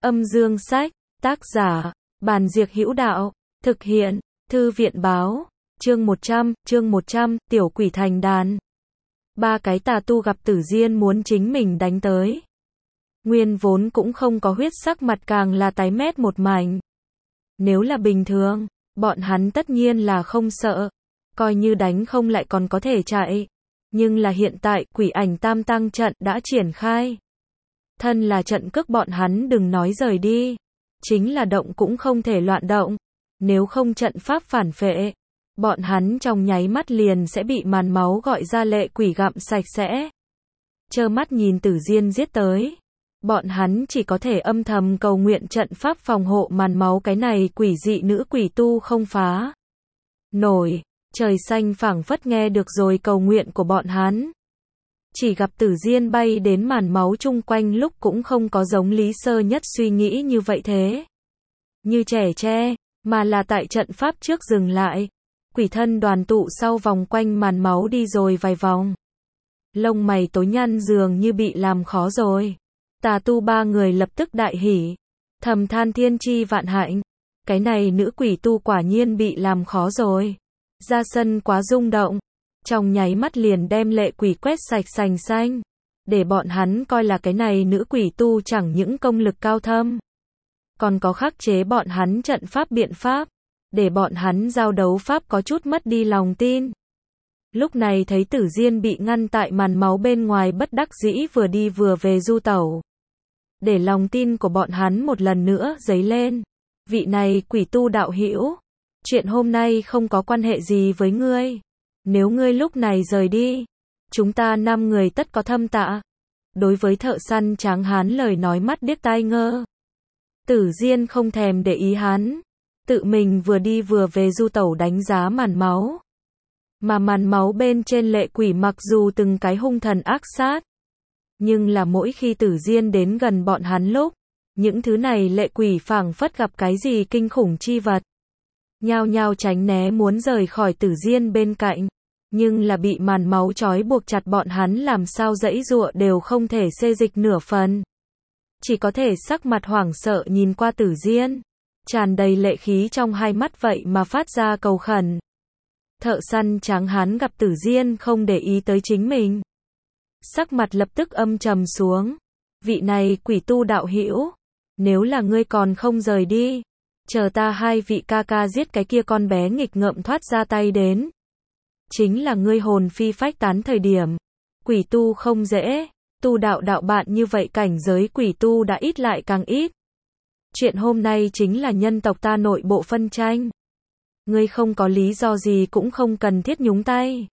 Âm dương sách, tác giả, Bàn Diệc Hữu Đạo, thực hiện, Thư viện báo, chương 100, tiểu quỷ thành đàn. Ba cái tà tu gặp Tử Diên muốn chính mình đánh tới. Nguyên vốn cũng không có huyết sắc mặt càng là tái mét một mảnh. Nếu là bình thường, bọn hắn tất nhiên là không sợ, coi như đánh không lại còn có thể chạy. Nhưng là hiện tại, quỷ ảnh tam tăng trận đã triển khai. Thân là trận cước bọn hắn đừng nói rời đi. Chính là động cũng không thể loạn động. Nếu không trận pháp phản phệ, bọn hắn trong nháy mắt liền sẽ bị màn máu gọi ra lệ quỷ gặm sạch sẽ. Trơ mắt nhìn Tử Diên giết tới. Bọn hắn chỉ có thể âm thầm cầu nguyện trận pháp phòng hộ màn máu cái này quỷ dị nữ quỷ tu không phá nổi. Trời xanh phảng phất nghe được rồi cầu nguyện của bọn hắn. Chỉ gặp Tử Diên bay đến màn máu chung quanh lúc cũng không có giống Lý Sơ Nhất suy nghĩ như vậy thế. Như trẻ tre, mà là tại trận pháp trước dừng lại. Quỷ thân đoàn tụ sau vòng quanh màn máu đi rồi vài vòng. Lông mày tối nhăn dường như bị làm khó rồi. Tà tu ba người lập tức đại hỉ. Thầm than thiên chi vạn hạnh. Cái này nữ quỷ tu quả nhiên bị làm khó rồi. Ra sân quá rung động. Trong nháy mắt liền đem lệ quỷ quét sạch sành xanh. Để bọn hắn coi là cái này nữ quỷ tu chẳng những công lực cao thâm. Còn có khắc chế bọn hắn trận pháp biện pháp. Để bọn hắn giao đấu pháp có chút mất đi lòng tin. Lúc này thấy Tử Diên bị ngăn tại màn máu bên ngoài bất đắc dĩ vừa đi vừa về du tẩu. Để lòng tin của bọn hắn một lần nữa dấy lên. Vị này quỷ tu đạo hữu, chuyện hôm nay không có quan hệ gì với ngươi. Nếu ngươi lúc này rời đi, chúng ta 5 người tất có thâm tạ. Đối với thợ săn tráng hán lời nói mắt điếc tai ngơ. Tử Diên không thèm để ý hắn. Tự mình vừa đi vừa về du tẩu đánh giá màn máu. Mà màn máu bên trên lệ quỷ mặc dù từng cái hung thần ác sát. Nhưng là mỗi khi Tử Diên đến gần bọn hắn lúc, những thứ này lệ quỷ phảng phất gặp cái gì kinh khủng chi vật. Nhao nhao tránh né muốn rời khỏi Tử Diên bên cạnh. Nhưng là bị màn máu trói buộc chặt bọn hắn làm sao giãy giụa đều không thể xê dịch nửa phần. Chỉ có thể sắc mặt hoảng sợ nhìn qua Tử Diên. Tràn đầy lệ khí trong hai mắt vậy mà phát ra cầu khẩn. Thợ săn tráng hán gặp Tử Diên không để ý tới chính mình. Sắc mặt lập tức âm trầm xuống. Vị này quỷ tu đạo hữu, nếu là ngươi còn không rời đi, chờ ta 2 vị ca ca giết cái kia con bé nghịch ngợm thoát ra tay đến. Chính là ngươi hồn phi phách tán thời điểm. Quỷ tu không dễ, tu đạo đạo bạn như vậy cảnh giới quỷ tu đã ít lại càng ít. Chuyện hôm nay chính là nhân tộc ta nội bộ phân tranh. Ngươi không có lý do gì cũng không cần thiết nhúng tay.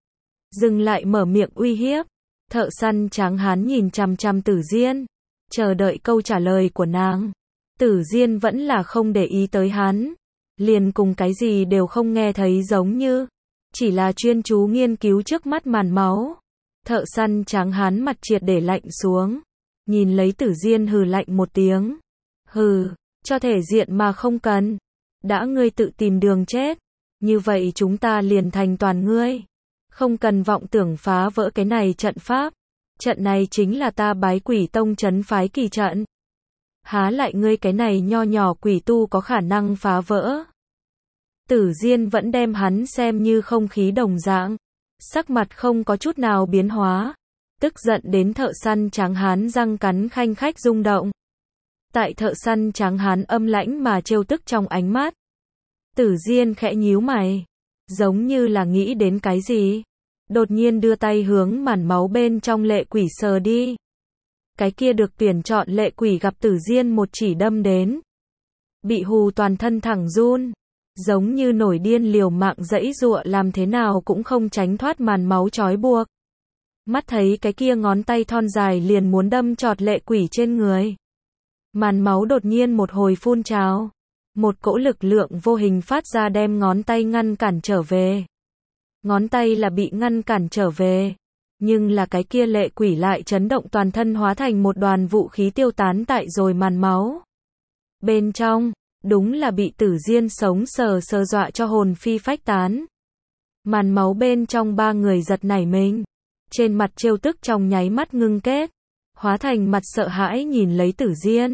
Dừng lại mở miệng uy hiếp. Thợ săn tráng hán nhìn chằm chằm Tử Diên, chờ đợi câu trả lời của nàng. Tử Diên vẫn là không để ý tới hắn, liền cùng cái gì đều không nghe thấy giống như, chỉ là chuyên chú nghiên cứu trước mắt màn máu. Thợ săn tráng hán mặt triệt để lạnh xuống, nhìn lấy Tử Diên hừ lạnh một tiếng. Hừ, cho thể diện mà không cần. Đã ngươi tự tìm đường chết, như vậy chúng ta liền thành toàn ngươi. Không cần vọng tưởng phá vỡ cái này trận pháp. Trận này chính là ta Bái Quỷ Tông trấn phái kỳ trận. Há lại ngươi cái này nho nhỏ quỷ tu có khả năng phá vỡ. Tử Diên vẫn đem hắn xem như không khí đồng dạng. Sắc mặt không có chút nào biến hóa. Tức giận đến thợ săn tráng hán răng cắn khanh khách rung động. Tại thợ săn tráng hán âm lãnh mà trêu tức trong ánh mắt. Tử Diên khẽ nhíu mày. Giống như là nghĩ đến cái gì. Đột nhiên đưa tay hướng màn máu bên trong lệ quỷ sờ đi. Cái kia được tuyển chọn lệ quỷ gặp Tử Diên một chỉ đâm đến. Bị hù toàn thân thẳng run. Giống như nổi điên liều mạng giãy giụa làm thế nào cũng không tránh thoát màn máu trói buộc. Mắt thấy cái kia ngón tay thon dài liền muốn đâm chọt lệ quỷ trên người. Màn máu đột nhiên một hồi phun trào. Một cỗ lực lượng vô hình phát ra đem ngón tay ngăn cản trở về. Ngón tay là bị ngăn cản trở về. Nhưng là cái kia lệ quỷ lại chấn động toàn thân hóa thành một đoàn vũ khí tiêu tán tại rồi màn máu. Bên trong, đúng là bị Tử Diên sống sờ sờ dọa cho hồn phi phách tán. Màn máu bên trong 3 người giật nảy mình. Trên mặt trêu tức trong nháy mắt ngưng kết. Hóa thành mặt sợ hãi nhìn lấy Tử Diên.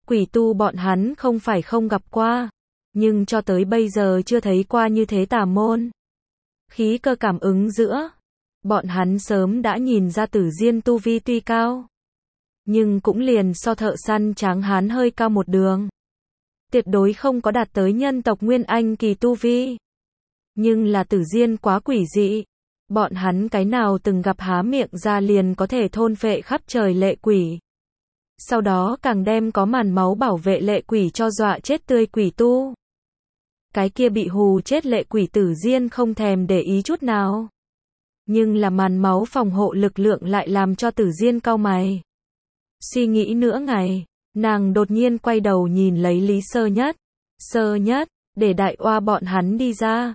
Quỷ tu bọn hắn không phải không gặp qua, nhưng cho tới bây giờ chưa thấy qua như thế tà môn. Khí cơ cảm ứng giữa bọn hắn sớm đã nhìn ra Tử Diên tu vi tuy cao, nhưng cũng liền so thợ săn tráng hán hơi cao một đường. Tuyệt đối không có đạt tới nhân tộc Nguyên Anh kỳ tu vi. Nhưng là Tử Diên quá quỷ dị. Bọn hắn cái nào từng gặp há miệng ra liền có thể thôn phệ khắp trời lệ quỷ. Sau đó càng đem có màn máu bảo vệ lệ quỷ cho dọa chết tươi quỷ tu. Cái kia bị hù chết lệ quỷ Tử Diên không thèm để ý chút nào. Nhưng là màn máu phòng hộ lực lượng lại làm cho Tử Diên cau mày. Suy nghĩ nửa ngày, nàng đột nhiên quay đầu nhìn lấy Lý Sơ Nhất. Sơ Nhất, để đại oa bọn hắn đi ra.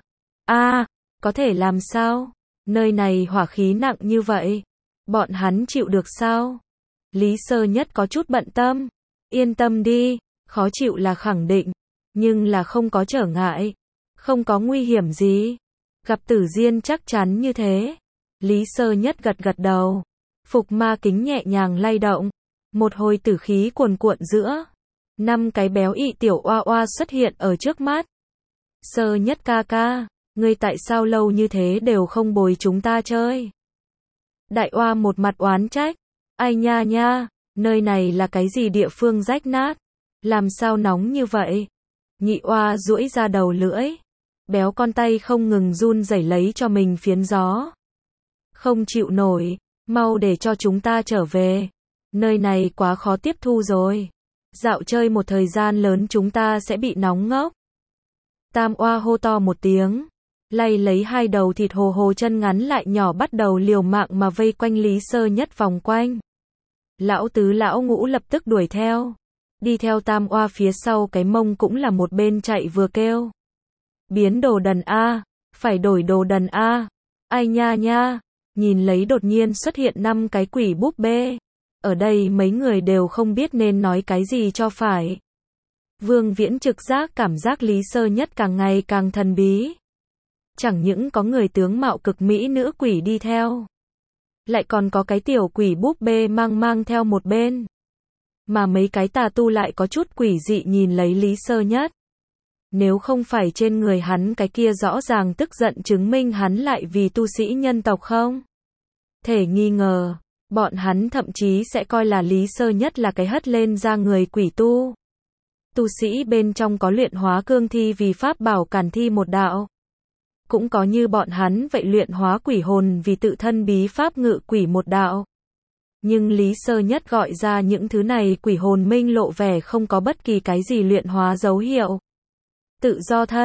Có thể làm sao? Nơi này hỏa khí nặng như vậy. Bọn hắn chịu được sao? Lý Sơ Nhất có chút bận tâm. Yên tâm đi, khó chịu là khẳng định. Nhưng là không có trở ngại. Không có nguy hiểm gì. Gặp Tử Diên chắc chắn như thế. Lý Sơ Nhất gật gật đầu. Phục ma kính nhẹ nhàng lay động. Một hồi tử khí cuồn cuộn giữa. 5 cái béo ị tiểu oa oa xuất hiện ở trước mắt. Sơ Nhất ca ca, ngươi tại sao lâu như thế đều không bồi chúng ta chơi? Đại oa một mặt oán trách. Ai nha nha, nơi này là cái gì địa phương rách nát? Làm sao nóng như vậy? Nhị oa duỗi ra đầu lưỡi. Béo con tay không ngừng run rẩy lấy cho mình phiến gió. Không chịu nổi, mau để cho chúng ta trở về. Nơi này quá khó tiếp thu rồi. Dạo chơi một thời gian lớn chúng ta sẽ bị nóng ngốc. Tam oa hô to một tiếng. Lay lấy 2 đầu thịt hồ hồ chân ngắn lại nhỏ bắt đầu liều mạng mà vây quanh Lý Sơ Nhất vòng quanh. Lão tứ lão ngũ lập tức đuổi theo. Đi theo tam oa phía sau cái mông cũng là một bên chạy vừa kêu. Biến đồ đần A, phải đổi đồ đần A. Ai nha nha, nhìn lấy đột nhiên xuất hiện 5 cái quỷ búp bê. Ở đây mấy người đều không biết nên nói cái gì cho phải. Vương Viễn trực giác cảm giác Lý Sơ Nhất càng ngày càng thần bí. Chẳng những có người tướng mạo cực mỹ nữ quỷ đi theo. Lại còn có cái tiểu quỷ búp bê mang theo một bên. Mà mấy cái tà tu lại có chút quỷ dị nhìn lấy Lý Sơ Nhất. Nếu không phải trên người hắn cái kia rõ ràng tức giận chứng minh hắn lại vì tu sĩ nhân tộc không? Thể nghi ngờ, bọn hắn thậm chí sẽ coi là Lý Sơ Nhất là cái hất lên ra người quỷ tu. Tu sĩ bên trong có luyện hóa cương thi vì pháp bảo cản thi một đạo. Cũng có như bọn hắn vậy luyện hóa quỷ hồn vì tự thân bí pháp ngự quỷ một đạo. Nhưng Lý Sơ Nhất gọi ra những thứ này quỷ hồn minh lộ vẻ không có bất kỳ cái gì luyện hóa dấu hiệu. Tự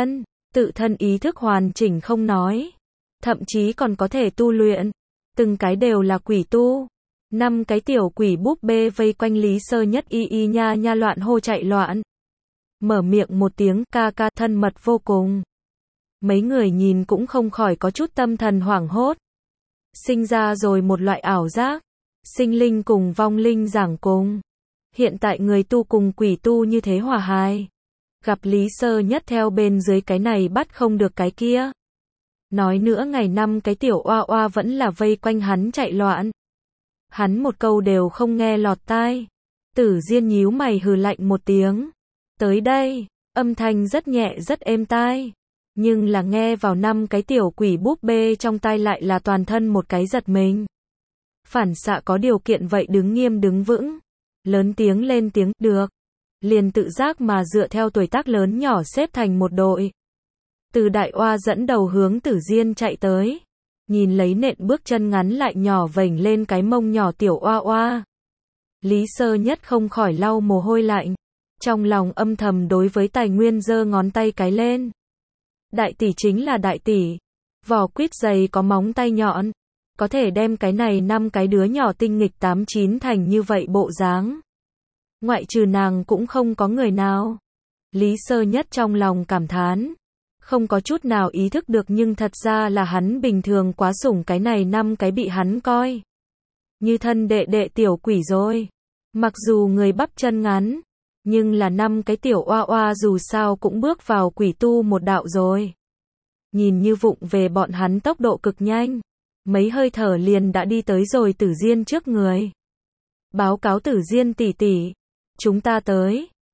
thân ý thức hoàn chỉnh không nói. Thậm chí còn có thể tu luyện. Từng cái đều là quỷ tu. 5 cái tiểu quỷ búp bê vây quanh Lý Sơ Nhất y nha nha loạn hô chạy loạn. Mở miệng một tiếng ca ca thân mật vô cùng. Mấy người nhìn cũng không khỏi có chút tâm thần hoảng hốt. Sinh ra rồi một loại ảo giác. Sinh linh cùng vong linh giảng cùng. Hiện tại người tu cùng quỷ tu như thế hòa hài. Gặp Lý Sơ Nhất theo bên dưới cái này bắt không được cái kia. Nói nữa ngày 5 cái tiểu oa oa vẫn là vây quanh hắn chạy loạn. Hắn một câu đều không nghe lọt tai. Tử Diên nhíu mày hừ lạnh một tiếng. Tới đây, âm thanh rất nhẹ rất êm tai. Nhưng là nghe vào 5 cái tiểu quỷ búp bê trong tai lại là toàn thân một cái giật mình. Phản xạ có điều kiện vậy đứng nghiêm đứng vững. Lớn tiếng lên tiếng, được. Liền tự giác mà dựa theo tuổi tác lớn nhỏ xếp thành một đội. Từ đại oa dẫn đầu hướng Tử Diên chạy tới. Nhìn lấy nện bước chân ngắn lại nhỏ vểnh lên cái mông nhỏ tiểu oa oa. Lý Sơ Nhất không khỏi lau mồ hôi lạnh. Trong lòng âm thầm đối với Tài Nguyên giơ ngón tay cái lên. Đại tỷ chính là đại tỷ. Vỏ quýt dày có móng tay nhọn. Có thể đem cái này 5 cái đứa nhỏ tinh nghịch 8-9 thành như vậy bộ dáng. Ngoại trừ nàng cũng không có người nào. Lý Sơ Nhất trong lòng cảm thán. Không có chút nào ý thức được nhưng thật ra là hắn bình thường quá sủng cái này 5 cái bị hắn coi như thân đệ đệ tiểu quỷ rồi. Mặc dù người bắp chân ngắn, nhưng là 5 cái tiểu oa oa dù sao cũng bước vào quỷ tu một đạo rồi. Nhìn như vụng về bọn hắn tốc độ cực nhanh. Mấy hơi thở liền đã đi tới rồi Tử Diên trước người. Báo cáo Tử Diên tỷ tỷ. Chúng ta tới.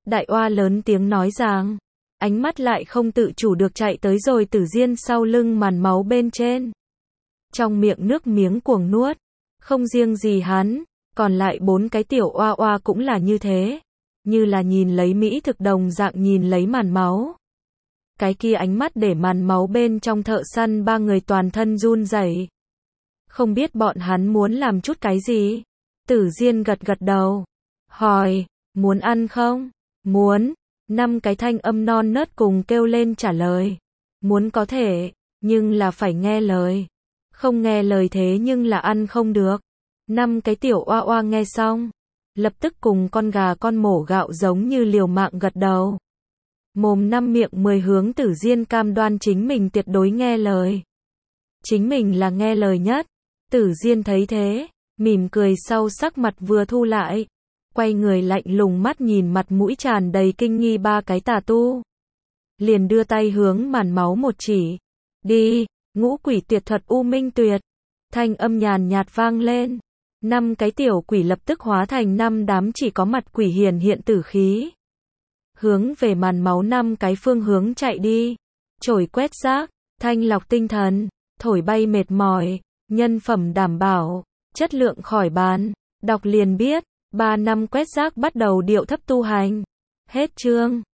Đại oa lớn tiếng nói rằng, ánh mắt lại không tự chủ được chạy tới rồi Tử Diên sau lưng màn máu bên trên. Trong miệng nước miếng cuồng nuốt, không riêng gì hắn, còn lại 4 cái tiểu oa oa cũng là như thế, như là nhìn lấy mỹ thực đồng dạng nhìn lấy màn máu. Cái kia ánh mắt để màn máu bên trong thợ săn 3 người toàn thân run rẩy. Không biết bọn hắn muốn làm chút cái gì? Tử Diên gật gật đầu, hỏi, muốn ăn không? Muốn. 5 cái thanh âm non nớt cùng kêu lên trả lời. Muốn có thể, nhưng là phải nghe lời. Không nghe lời thế nhưng là ăn không được. 5 cái tiểu oa oa nghe xong, lập tức cùng con gà con mổ gạo giống như liều mạng gật đầu. Mồm 5 miệng 10 hướng Tử Diên cam đoan chính mình tuyệt đối nghe lời. Chính mình là nghe lời nhất. Tử Diên thấy thế, mỉm cười sau sắc mặt vừa thu lại. Quay người lạnh lùng mắt nhìn mặt mũi tràn đầy kinh nghi 3 cái tà tu. Liền đưa tay hướng màn máu một chỉ. Đi, ngũ quỷ tuyệt thuật U Minh Tuyệt. Thanh âm nhàn nhạt vang lên. 5 cái tiểu quỷ lập tức hóa thành 5 đám chỉ có mặt quỷ hiển hiện tử khí. Hướng về màn máu 5 cái phương hướng chạy đi. Chổi quét rác, thanh lọc tinh thần, thổi bay mệt mỏi, nhân phẩm đảm bảo, chất lượng khỏi bán. Đọc liền biết, 3 năm quét rác bắt đầu điệu thấp tu hành. Hết chương.